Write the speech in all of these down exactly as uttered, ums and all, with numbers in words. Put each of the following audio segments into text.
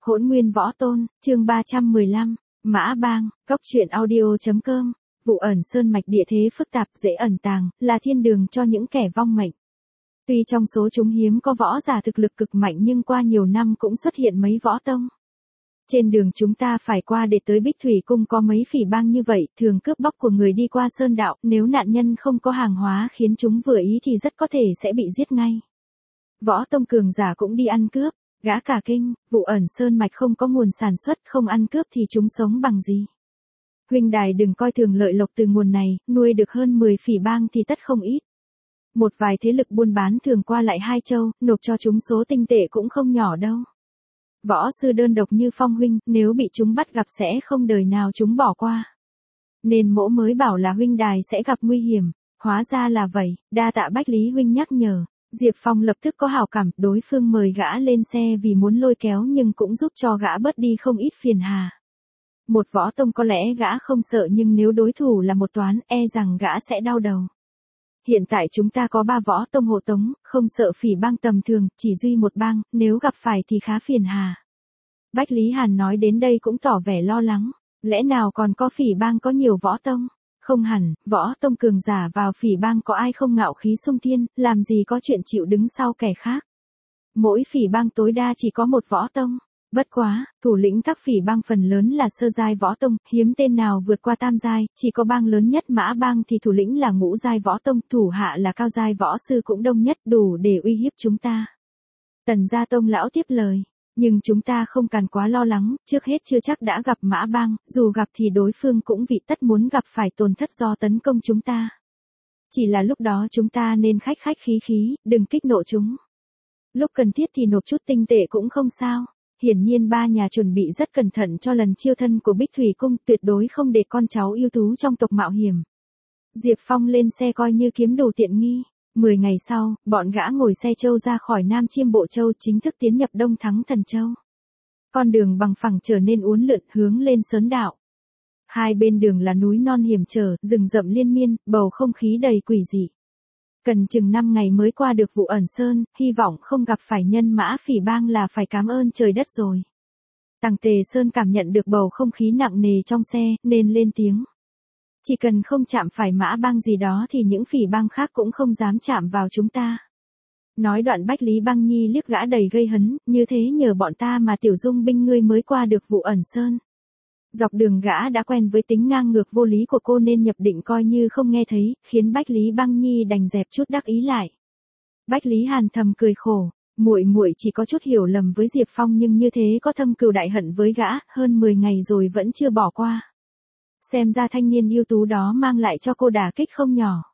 Hỗn nguyên võ tôn, chương ba trăm mười lăm, Mã Bang, Cốc truyện audio.com. Vụ ẩn sơn mạch địa thế phức tạp dễ ẩn tàng, là thiên đường cho những kẻ vong mệnh. Tuy trong số chúng hiếm có võ giả thực lực cực mạnh nhưng qua nhiều năm cũng xuất hiện mấy võ tông. Trên đường chúng ta phải qua để tới Bích Thủy Cung có mấy phỉ bang như vậy, thường cướp bóc của người đi qua sơn đạo, nếu nạn nhân không có hàng hóa khiến chúng vừa ý thì rất có thể sẽ bị giết ngay. Võ tông cường giả cũng đi ăn cướp. Gã cả kinh, vụ ẩn sơn mạch không có nguồn sản xuất, không ăn cướp thì chúng sống bằng gì? Huynh đài đừng coi thường lợi lộc từ nguồn này, nuôi được hơn mười phỉ bang thì tất không ít. Một vài thế lực buôn bán thường qua lại hai châu, nộp cho chúng số tinh tệ cũng không nhỏ đâu. Võ sư đơn độc như Phong huynh, nếu bị chúng bắt gặp sẽ không đời nào chúng bỏ qua. Nên mỗ mới bảo là huynh đài sẽ gặp nguy hiểm, hóa ra là vậy, đa tạ Bách Lý huynh nhắc nhở. Diệp Phong lập tức có hảo cảm, đối phương mời gã lên xe vì muốn lôi kéo nhưng cũng giúp cho gã bớt đi không ít phiền hà. Một võ tông có lẽ gã không sợ nhưng nếu đối thủ là một toán e rằng gã sẽ đau đầu. Hiện tại chúng ta có ba võ tông hộ tống, không sợ phỉ bang tầm thường, chỉ duy một bang, nếu gặp phải thì khá phiền hà. Bách Lý Hàn nói đến đây cũng tỏ vẻ lo lắng, lẽ nào còn có phỉ bang có nhiều võ tông? Không hẳn, võ tông cường giả vào phỉ bang có ai không ngạo khí sung thiên, làm gì có chuyện chịu đứng sau kẻ khác. Mỗi phỉ bang tối đa chỉ có một võ tông. Bất quá, thủ lĩnh các phỉ bang phần lớn là sơ giai võ tông, hiếm tên nào vượt qua tam giai, chỉ có bang lớn nhất Mã Bang thì thủ lĩnh là ngũ giai võ tông, thủ hạ là cao giai võ sư cũng đông nhất, đủ để uy hiếp chúng ta. Tần gia tông lão tiếp lời. Nhưng chúng ta không cần quá lo lắng, trước hết chưa chắc đã gặp Mã Bang, dù gặp thì đối phương cũng vị tất muốn gặp phải tổn thất do tấn công chúng ta. Chỉ là lúc đó chúng ta nên khách khách khí khí, đừng kích nộ chúng. Lúc cần thiết thì nộp chút tinh tệ cũng không sao. Hiển nhiên ba nhà chuẩn bị rất cẩn thận cho lần chiêu thân của Bích Thủy Cung, tuyệt đối không để con cháu yêu tú trong tộc mạo hiểm. Diệp Phong lên xe coi như kiếm đủ tiện nghi. Mười ngày sau, bọn gã ngồi xe châu ra khỏi Nam Chiêm Bộ Châu chính thức tiến nhập Đông Thắng Thần Châu. Con đường bằng phẳng trở nên uốn lượn hướng lên Sớn Đạo. Hai bên đường là núi non hiểm trở, rừng rậm liên miên, bầu không khí đầy quỷ dị. Cần chừng năm ngày mới qua được vụ ẩn sơn, hy vọng không gặp phải nhân mã phỉ bang là phải cảm ơn trời đất rồi. Tằng Tề Sơn cảm nhận được bầu không khí nặng nề trong xe, nên lên tiếng. Chỉ cần không chạm phải Mã Bang gì đó thì những phỉ bang khác cũng không dám chạm vào chúng ta. Nói đoạn Bách Lý Băng Nhi liếc gã đầy gây hấn, như thế nhờ bọn ta mà Tiểu Dung binh ngươi mới qua được vụ ẩn sơn. Dọc đường gã đã quen với tính ngang ngược vô lý của cô nên nhập định coi như không nghe thấy, khiến Bách Lý Băng Nhi đành dẹp chút đắc ý lại. Bách Lý Hàn thầm cười khổ, muội muội chỉ có chút hiểu lầm với Diệp Phong nhưng như thế có thâm cừu đại hận với gã, hơn mười ngày rồi vẫn chưa bỏ qua. Xem ra thanh niên ưu tú đó mang lại cho cô đả kích không nhỏ.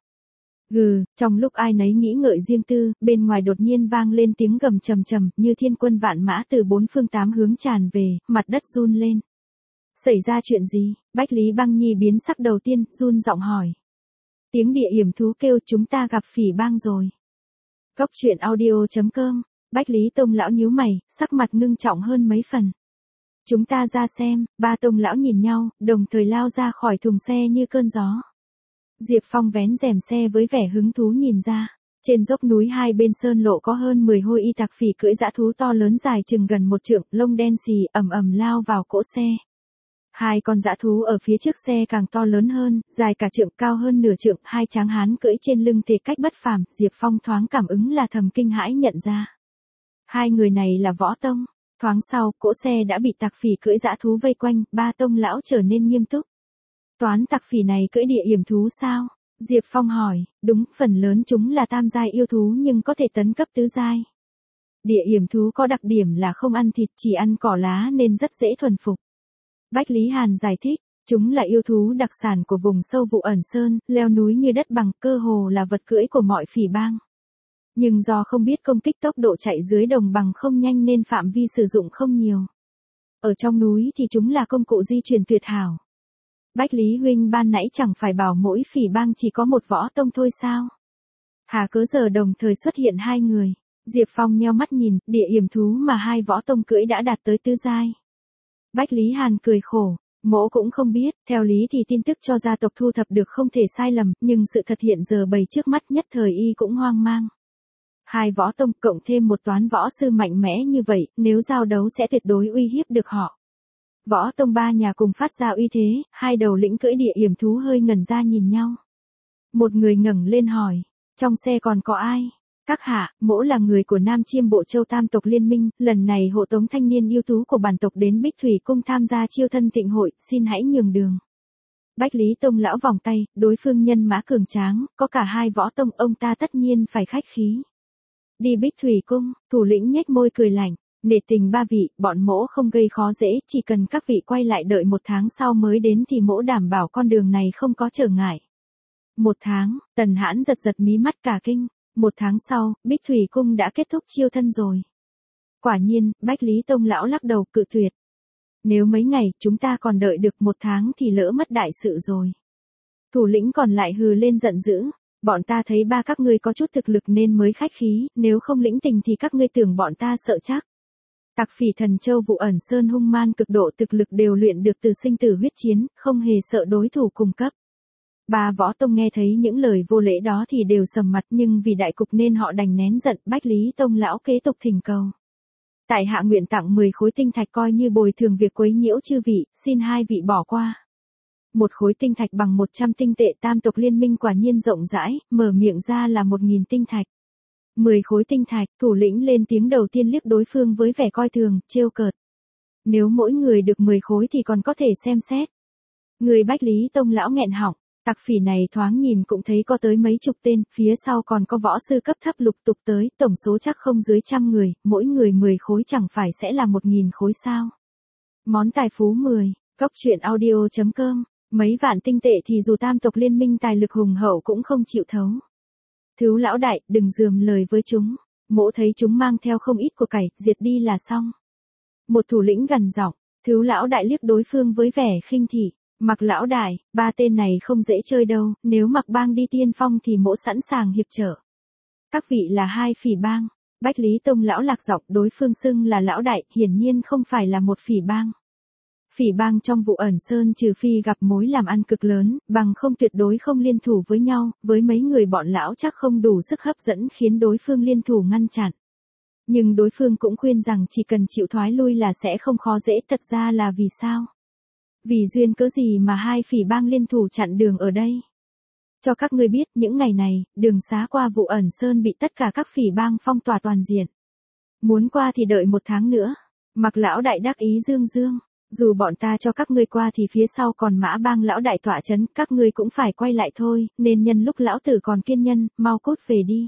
Gừ, trong lúc ai nấy nghĩ ngợi riêng tư, bên ngoài đột nhiên vang lên tiếng gầm trầm trầm, như thiên quân vạn mã từ bốn phương tám hướng tràn về, mặt đất run lên. Xảy ra chuyện gì? Bách Lý Băng Nhi biến sắc đầu tiên, run giọng hỏi. Tiếng địa yểm thú kêu chúng ta gặp phỉ bang rồi. Cốc truyện audio.com. Bách Lý Tông lão nhíu mày, sắc mặt ngưng trọng hơn mấy phần. Chúng ta ra xem, ba tông lão nhìn nhau, đồng thời lao ra khỏi thùng xe như cơn gió. Diệp Phong vén rèm xe với vẻ hứng thú nhìn ra. Trên dốc núi hai bên sơn lộ có hơn mười hôi y tặc phỉ cưỡi dã thú to lớn dài chừng gần một trượng, lông đen xì, ầm ầm lao vào cỗ xe. Hai con dã thú ở phía trước xe càng to lớn hơn, dài cả trượng, cao hơn nửa trượng, hai tráng hán cưỡi trên lưng thể cách bất phàm, Diệp Phong thoáng cảm ứng là thầm kinh hãi nhận ra. Hai người này là võ tông. Thoáng sau, cỗ xe đã bị tặc phỉ cưỡi dã thú vây quanh, ba tông lão trở nên nghiêm túc. Toán tặc phỉ này cưỡi địa yểm thú sao? Diệp Phong hỏi, đúng, phần lớn chúng là tam giai yêu thú nhưng có thể tấn cấp tứ giai. Địa yểm thú có đặc điểm là không ăn thịt, chỉ ăn cỏ lá nên rất dễ thuần phục. Bách Lý Hàn giải thích, chúng là yêu thú đặc sản của vùng sâu vụ ẩn sơn, leo núi như đất bằng, cơ hồ là vật cưỡi của mọi phỉ bang. Nhưng do không biết công kích tốc độ chạy dưới đồng bằng không nhanh nên phạm vi sử dụng không nhiều. Ở trong núi thì chúng là công cụ di chuyển tuyệt hảo. Bách Lý huynh ban nãy chẳng phải bảo mỗi phỉ bang chỉ có một võ tông thôi sao? Hà cớ giờ đồng thời xuất hiện hai người. Diệp Phong nheo mắt nhìn, địa yểm thú mà hai võ tông cưỡi đã đạt tới tứ giai. Bách Lý Hàn cười khổ, mỗ cũng không biết, theo lý thì tin tức cho gia tộc thu thập được không thể sai lầm, nhưng sự thật hiện giờ bày trước mắt nhất thời y cũng hoang mang. Hai võ tông cộng thêm một toán võ sư mạnh mẽ như vậy, nếu giao đấu sẽ tuyệt đối uy hiếp được họ. Võ tông ba nhà cùng phát ra uy thế, hai đầu lĩnh cưỡi địa yểm thú hơi ngẩn ra nhìn nhau. Một người ngẩng lên hỏi, trong xe còn có ai? Các hạ, mỗ là người của Nam Chiêm Bộ Châu Tam tộc liên minh, lần này hộ tống thanh niên ưu tú của bản tộc đến Bích Thủy Cung tham gia chiêu thân thịnh hội, xin hãy nhường đường. Bách Lý Tông lão vòng tay, đối phương nhân mã cường tráng, có cả hai võ tông, ông ta tất nhiên phải khách khí. Đi Bích Thủy Cung, thủ lĩnh nhếch môi cười lạnh, nể tình ba vị, bọn mỗ không gây khó dễ, chỉ cần các vị quay lại đợi một tháng sau mới đến thì mỗ đảm bảo con đường này không có trở ngại. Một tháng, Tần Hãn giật giật mí mắt cả kinh, một tháng sau, Bích Thủy Cung đã kết thúc chiêu thân rồi. Quả nhiên, Bách Lý Tông lão lắc đầu cự tuyệt. Nếu mấy ngày chúng ta còn đợi được một tháng thì lỡ mất đại sự rồi. Thủ lĩnh còn lại hừ lên giận dữ, bọn ta thấy ba các ngươi có chút thực lực nên mới khách khí, nếu không lĩnh tình thì các ngươi tưởng bọn ta sợ chắc. Tặc Phỉ Thần Châu Vụ Ẩn Sơn hung man cực độ, thực lực đều luyện được từ sinh tử huyết chiến, không hề sợ đối thủ cùng cấp. Ba võ tông nghe thấy những lời vô lễ đó thì đều sầm mặt, nhưng vì đại cục nên họ đành nén giận. Bách Lý Tông lão kế tục thỉnh cầu. Tại hạ nguyện tặng mười khối tinh thạch coi như bồi thường việc quấy nhiễu chư vị, xin hai vị bỏ qua. Một khối tinh thạch bằng một trăm tinh tệ, Tam tộc liên minh quả nhiên rộng rãi, mở miệng ra là một nghìn tinh thạch. Mười khối tinh thạch, thủ lĩnh lên tiếng đầu tiên liếc đối phương với vẻ coi thường, trêu cợt. Nếu mỗi người được mười khối thì còn có thể xem xét. Người Bách Lý Tông lão nghẹn họng, tặc phỉ này thoáng nhìn cũng thấy có tới mấy chục tên, phía sau còn có võ sư cấp thấp lục tục tới, tổng số chắc không dưới trăm người, mỗi người mười khối chẳng phải sẽ là một nghìn khối sao. Món tài phú mười, góc truyện audio chấm com, mấy vạn tinh tệ thì dù Tam tộc liên minh tài lực hùng hậu cũng không chịu thấu. Thứ lão đại, đừng dườm lời với chúng, mỗ thấy chúng mang theo không ít của cải, diệt đi là xong. Một thủ lĩnh gằn giọng, thứ lão đại liếc đối phương với vẻ khinh thị. Mặc lão đại, ba tên này không dễ chơi đâu, nếu Mặc bang đi tiên phong thì mỗ sẵn sàng hiệp trợ. Các vị là hai phỉ bang. Bách Lý Tông lão lạc giọng, đối phương xưng là lão đại, hiển nhiên không phải là một phỉ bang. Phỉ bang trong Vụ Ẩn Sơn trừ phi gặp mối làm ăn cực lớn, bằng không tuyệt đối không liên thủ với nhau, với mấy người bọn lão chắc không đủ sức hấp dẫn khiến đối phương liên thủ ngăn chặn. Nhưng đối phương cũng khuyên rằng chỉ cần chịu thoái lui là sẽ không khó dễ, thật ra là vì sao? Vì duyên cớ gì mà hai phỉ bang liên thủ chặn đường ở đây? Cho các ngươi biết, những ngày này, đường xá qua Vụ Ẩn Sơn bị tất cả các phỉ bang phong tỏa toàn diện. Muốn qua thì đợi một tháng nữa. Mặc lão đại đắc ý dương dương, dù bọn ta cho các ngươi qua thì phía sau còn Mã bang lão đại tọa chấn, các ngươi cũng phải quay lại thôi, nên nhân lúc lão tử còn kiên nhân, mau cút về đi.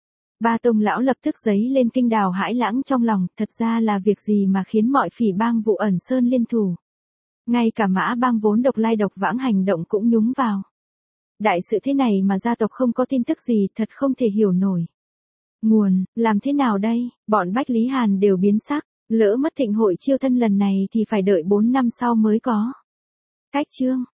Ba tông lão lập tức giấy lên kinh đào hãi lãng trong lòng, thật ra là việc gì mà khiến mọi phỉ bang Vụ Ẩn Sơn liên thủ. Ngay cả Mã bang vốn độc lai độc vãng hành động cũng nhúng vào. Đại sự thế này mà gia tộc không có tin tức gì, thật không thể hiểu nổi. Nguồn, làm thế nào đây? Bọn Bách Lý Hàn đều biến sắc, lỡ mất thịnh hội chiêu thân lần này thì phải đợi bốn năm sau mới có. Cách chương